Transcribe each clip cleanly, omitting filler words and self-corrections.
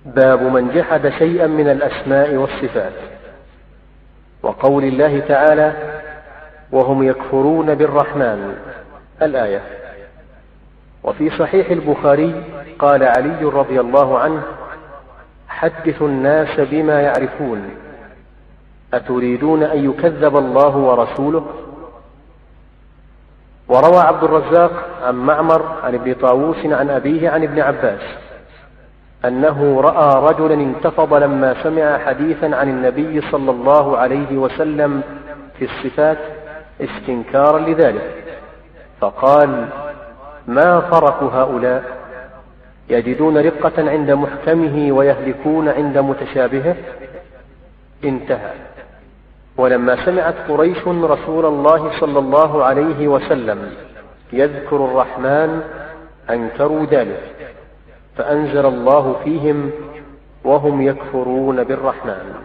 باب من جحد شيئا من الأسماء والصفات. وقول الله تعالى: وهم يكفرون بالرحمن، الآية. وفي صحيح البخاري قال علي رضي الله عنه: حدثوا الناس بما يعرفون، أتريدون أن يكذب الله ورسوله؟ وروى عبد الرزاق عن معمر عن ابن طاووس عن أبيه عن ابن عباس أنه رأى رجلا انتفض لما سمع حديثا عن النبي صلى الله عليه وسلم في الصفات استنكارا لذلك، فقال: ما فرق هؤلاء؟ يجدون رقة عند محكمه ويهلكون عند متشابهه. انتهى. ولما سمعت قريش رسول الله صلى الله عليه وسلم يذكر الرحمن أنكروا ذلك، فأنزل الله فيهم: وهم يكفرون بالرحمن.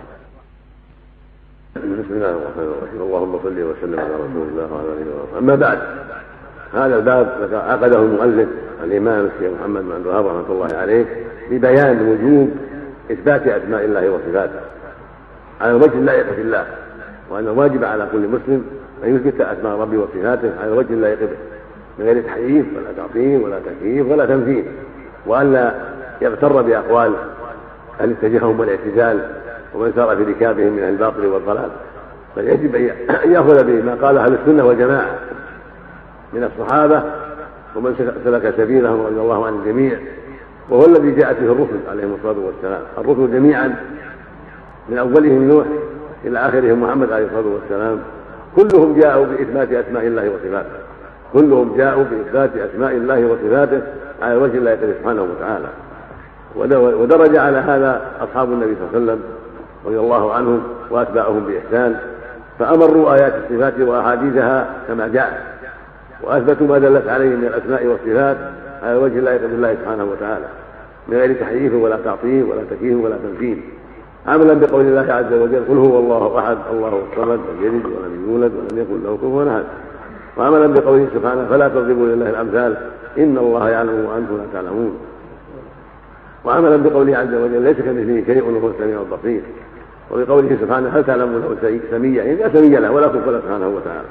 بسم الله الرحمن الرحيم. اللهم صل وسلم على رسول الله وعلى اله وصحبه. اما بعد، هذا الباب عقده المؤلف الامام الشيخ محمد بن عبد الوهاب رحمه الله عليه ببيان وجوب اثبات اسماء الله وصفاته على الوجه اللائق بالله، وان الواجب على كل مسلم ان يثبت اسماء ربه وصفاته على الوجه اللائق به من غير تحريف ولا تعطيل ولا تكييف ولا تمثيل، والا يغتر باقوال اهل التجهم والاعتزال ومن سار في ركابهم من الباطل والضلال، بل يجب ان ياخذ بما قال اهل السنه والجماعه من الصحابه ومن سلك سبيلهم رضي الله عن الجميع، وهو الذي جاءت به الرسل عليهم الصلاه والسلام. الرسل جميعا من اولهم نوح الى اخرهم محمد عليه الصلاه والسلام كلهم جاءوا باثبات اسماء الله وصفاته، كلهم جاءوا باثبات اسماء الله وصفاته على وجه الله سبحانه وتعالى. ودرج على هذا اصحاب النبي صلى الله عليه وسلم رضي الله عنهم واتباعهم باحسان، فامروا ايات الصفات واحاديثها كما جاءت، واثبتوا ما دلت عليه من الاسماء والصفات على وجه الله بالله سبحانه وتعالى من غير تحريف ولا تعطيل ولا تكييف ولا تمثيل، عملا بقول الله عز وجل: قل هو الله احد الله الصمد لم يلد ولم يولد ولم يكن له كفوا احد، وعملا بقوله سبحانه: فلا تضربوا لله الامثال ان الله يعلم وانتم لا تعلمون، وعملا بقوله عز وجل: ليس كمثله شيء وهو السميع البصير، وبقوله سبحانه: هل تعلم له سميا؟ يعني لا سمي له ولا كفوا سبحانه وتعالى.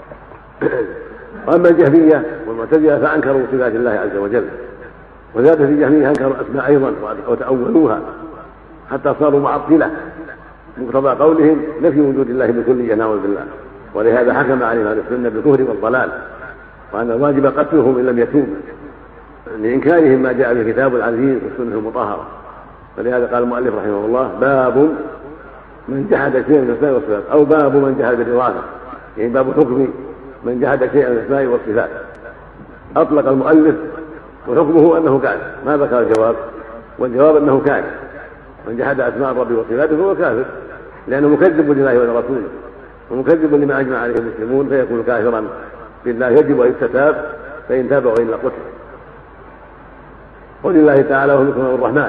واما الجهميه والمعتزله فانكروا صفات الله عز وجل، وزاد في الجهميه انكروا الاسماء ايضا وتاولوها حتى صاروا معطله، مقتضى قولهم نفي وجود الله بكلية نعوذ بالله، ولهذا حكم عليهم اهل السنه بالكفر والضلال، وان الواجب قتلهم ان لم يتوبوا لإنكارهم ما جاء في الكتاب العزيز والسنة المطهرة. فلهذا قال المؤلف رحمه الله: باب من جحد شيئا من الأسماء والصفات، أو باب من جحد بالإضافة، يعني باب حكم من جحد شيئا من الأسماء والصفات. أطلق المؤلف وحكمه أنه كافر، ما ذكر الجواب، والجواب أنه كافر. من جحد أسماء الرب وصفاته فهو كافر، لأنه مكذب لله ولرسوله ومكذب لما أجمع عليه المسلمون، فيكون كافرا بالله، يجب أن يستتاب، فإن تاب وإلا قتل. قول الله تعالى: وهم يكفرون بالرحمن.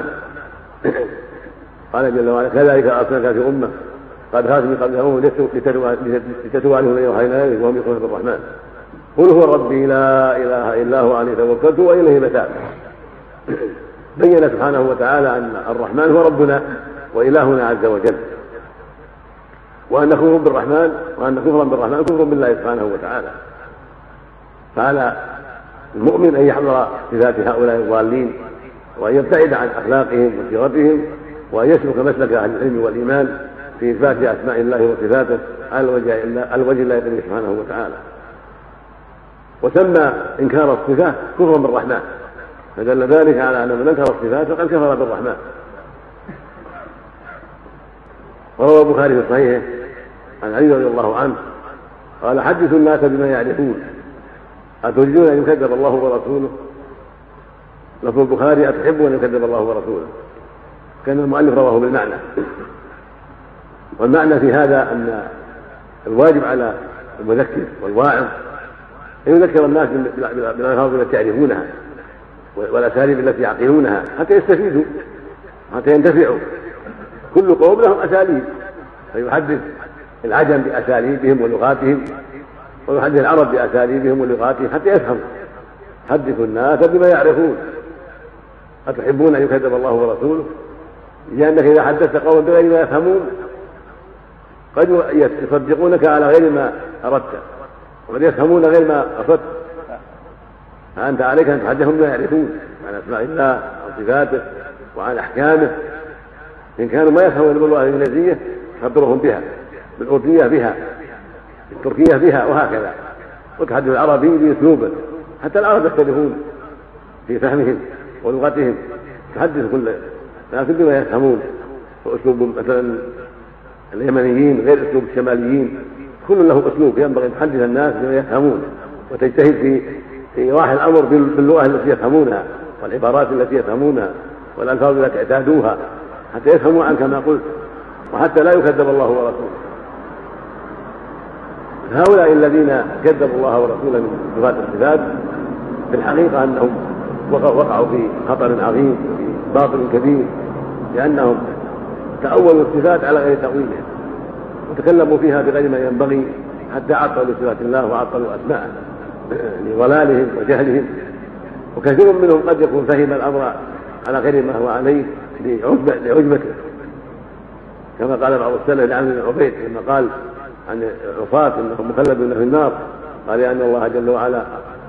قال جل وعلا: كذلك أرسلناك في أمة قد خلت من قبلهم لتتلو عليهم الذي أوحينا إليك وهم يكفرون بالرحمن قل هو ربي لا إله إلا هو عليه توكلت وإليه متاب. بين سبحانه وتعالى أن الرحمن هو ربنا وإلهنا عز وجل، وأن كفر بالرحمن وأن كفرا بالرحمن كفر بالله سبحانه وتعالى. فعلى المؤمن أن يحضر صفات هؤلاء الضالين، وأن يبتعد عن أخلاقهم وصيغتهم، وأن يسلك مسلك أهل العلم والإيمان في إثبات أسماء الله وصفاته على الوجه الله سبحانه وتعالى. وسمى إنكار الصفات كفرا بالرحمن، فدل ذلك على أن من أنكر الصفات فقد كفر بالرحمن. وروى البخاري في صحيحه عن علي رضي الله عنه قال: حدثوا الناس بما يعرفون، أتريدون أن يكذب الله ورسوله؟ لفظ البخاري: أتحبون أن يكذب الله ورسوله. كان المؤلف رواه بالمعنى، والمعنى في هذا أن الواجب على المذكر والواعظ أن يذكر الناس بالألفاظ التي يعرفونها والأساليب التي يعقلونها حتى يستفيدوا حتى ينتفعوا. كل قوم لهم أساليب، فيحدث العجم بأساليبهم ولغاتهم، ويحدث العرب بأساليبهم ولغاتهم حتى يفهموا. حدثوا الناس بما يعرفون. أتحبون أن يكذب الله ورسوله؟ لأنك إذا حدثت قوما بغير ما يفهمون قد يصدقونك على غير ما أردت، وقد يفهمون غير ما قصدت، فأنت عليك أن تحدثهم بما يعرفون عن أسماء الله عن صفاته وعن أحكامه. إن كانوا ما يفهمون باللغة الإنجليزية خبرهم بها، بالأردية بها، بالتركية بها، وهكذا. وتحدث العربي بأسلوبه، حتى العرب يختلفون في فهمهم ولغتهم، تحدث كل لكن بما يفهمون. وأسلوب مثلا اليمنيين غير أسلوب الشماليين، كل له أسلوب، ينبغي أن تحدث الناس بما يفهمون، وتجتهد في إيضاح الأمر باللغة التي يفهمونها والعبارات التي يفهمونها والألفاظ التي اعتادوها، حتى يفهموا عنك ما قلت، وحتى لا يكذب الله ورسوله. هؤلاء الذين كذبوا الله ورسوله من صفات الصفات في الحقيقة أنهم وقعوا في خطر عظيم وفي باطل كبير، لأنهم تأولوا الصفات على غير تأويلها وتكلموا فيها بغير ما ينبغي، حتى عطلوا صفات الله وعطلوا أسماءه لضلالهم وجهلهم. وكثير منهم قد يكون فهم الأمر على غير ما هو عليه لعجبته، كما قال بعض السلف لعمرو بن عبيد لما قال عن العصاة انهم مخلدون في النار، قال لأن الله جل وعلا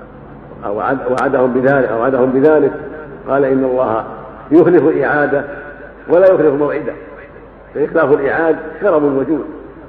وعدهم بذلك، قال إن الله يخلف الإعادة ولا يخلف موعده، فإخلاف الإعاد كرم الوجود،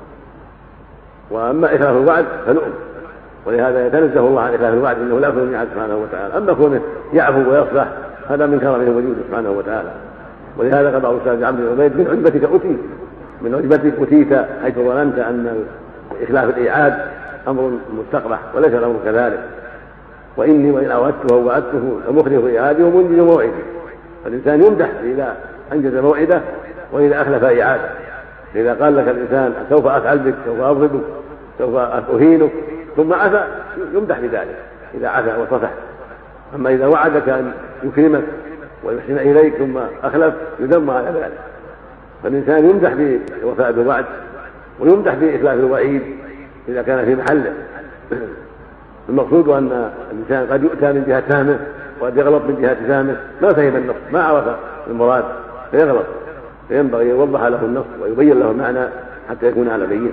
وأما إخلاف الوعد فنؤم، ولهذا يتنزه الله عن إخلاف الوعد، إنه لا يخلف الميعاد سبحانه وتعالى. أما كونه يعفو ويصلح هذا من كرمه الوجود سبحانه وتعالى. ولهذا قال بعض السلف عمرو بن عبيد من عجبتك أتيت، من عجبتك أتيت حيث ظننت أن إخلاف الإعاد أمر مستقبح، وليس الأمر كذلك. وإني وإن أوعدته ووعدته لمخلف إعادي ومنجز موعدي. فالإنسان يمدح إذا أنجز موعده وإذا أخلف إعادة. إذا قال لك الإنسان سوف أفعل بك، سوف أضربك، سوف أهينك، ثم عفا يمدح بذلك إذا عفا وصفح. أما إذا وعدك أن يكرمك ويحسن إليك ثم أخلف يذم على ذلك. فالإنسان يمدح بوفاء بالوعد ويمدح بإخلاف الوعيد إذا كان في محله. المقصود أن الإنسان قد يؤتى من جهة فهمه وقد يغلط من جهة فهمه، ما فهم النص، ما عرف المراد فيغلط، فينبغي يوضح له النص ويبين له المعنى حتى يكون على بينه.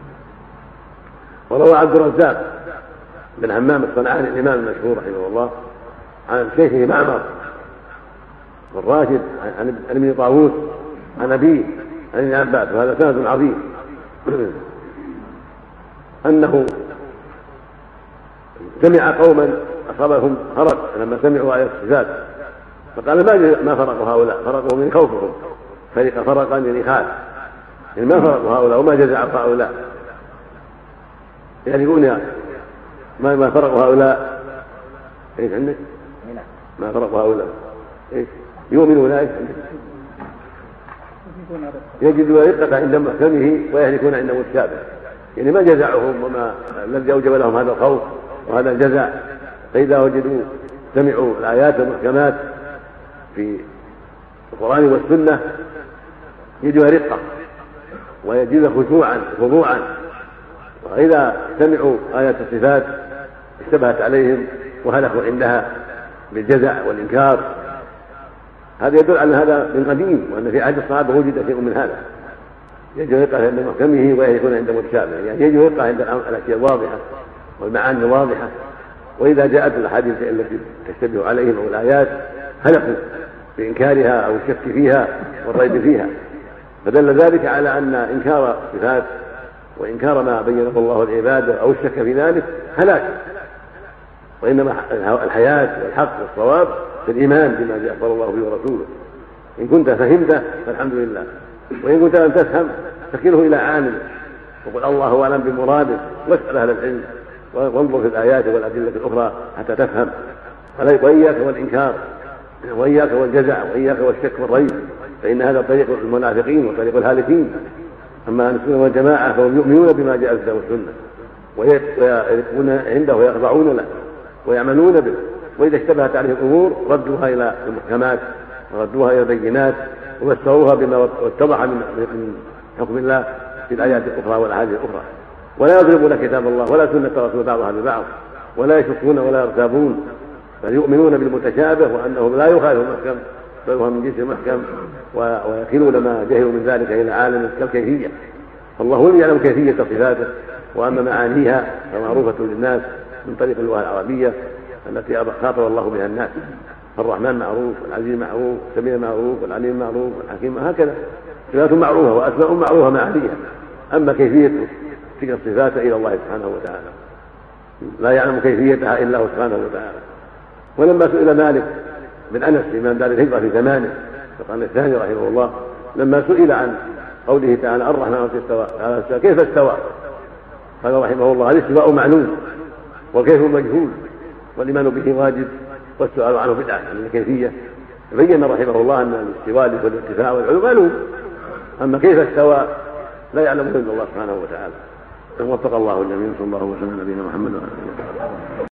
وروى عبد الرزاق بن همام الصنعاني الإمام المشهور رحمه الله عن شيخه معمر بن راشد عن ابن طاووس عن أبيه عن ابن عباس، وهذا سند عظيم، أنه سمع قوما أصابهم فرق لما سمعوا آيات الصفات، فقال ما فرقوا هؤلاء، فرقوا من خوفهم، فرقا يعني خاف، يعني ما فرقوا هؤلاء وما جزع هؤلاء، يعني يقول ما فرقوا هؤلاء ايش عندك؟ ما فرقوا هؤلاء ايش؟ يؤمنون ايش عندك؟ يجدون رقة عند محكمه ويهلكون عند متشابه، يعني ما جزعهم وما الذي اوجب لهم هذا الخوف وهذا الجزع. فإذا وجدوا سمعوا الآيات المحكمات في القرآن والسنة يجدوا رقة ويجدوا خضوعا. وإذا سمعوا آيات الصفات اشتبهت عليهم وهلكوا عندها بالجزع والإنكار. هذا يدل على هذا من قديم، وأن في عهد الصحابة وجد شيء من هذا. يجد رقة عند محكمه ويهلكون عند متشابه، يعني يجد رقة عند الأشياء الواضحة والمعاني الواضحة. وإذا جاءت الأحاديث التي تشتبه عليهم أو الآيات هلكوا بإنكارها أو الشك فيها والريب فيها. فدل ذلك على أن إنكار الصفات وإنكار ما بينه الله العبادة أو الشك في ذلك هلاك، وإنما الحياة والحق والصواب في الإيمان بما أخبر الله به ورسوله. إن كنت فهمته فالحمد لله، وإن كنت لم تفهم فكله إلى عالم وقل الله أعلم بمراده، واسأل أهل العلم وانظر في الآيات والأدلة الأخرى حتى تفهم. وإياك والإنكار وإياك والجزع وإياك والشك والريب، فإن هذا طريق المنافقين وطريق الهالكين. أما أهل السنة والجماعة فهم يؤمنون بما جاء في الكتاب والسنة ويقفون عنده ويخضعون له ويعملون به. وإذا اشتبهت عليهم الأمور ردوها إلى المحكمات وردوها إلى البينات وفسروها بما اتضح من حكم الله في الآيات الأخرى والأحاديث الأخرى. ولا يضربون كتاب الله ولا سنة رسول بعضها ببعض، ولا يشكون ولا يرتابون، بل يؤمنون بالمتشابه وأنه لا يخالف المحكم بل هو من جنس المحكم، ويكلون ما جهلوا من ذلك إلى عالم كالكيفية. فالله هو يعلم كيفية صفاته، وأما معانيها فمعروفة للناس من طريق اللغة العربية التي خاطب الله بها الناس. الرحمن معروف، والعزيز معروف، السميع معروف، والعليم معروف، والحكيم، هكذا صفات معروفة وأسماء معروفة معانيها. أما كيفية تلك الصفات إلى الله سبحانه وتعالى، لا يعلم كيفيتها إلا هو سبحانه وتعالى. ولما سئل مالك بن أنس إمام دار الهجرة في زمانه في القرن الثاني رحمه الله، لما سئل عن قوله تعالى الرحمن استوى كيف استوى؟ قال رحمه الله الاستواء معلوم والكيف مجهول والإيمان به واجب والسؤال عنه بدعة. عن الكيفية بين رحمه الله أن الاستواء والارتفاع والعلو معلوم، أما كيف استوى لا يعلم إلا الله سبحانه وتعالى. وفق الله الجميع. صلى الله وسلم على نبينا محمد وعلى آله وصحبه.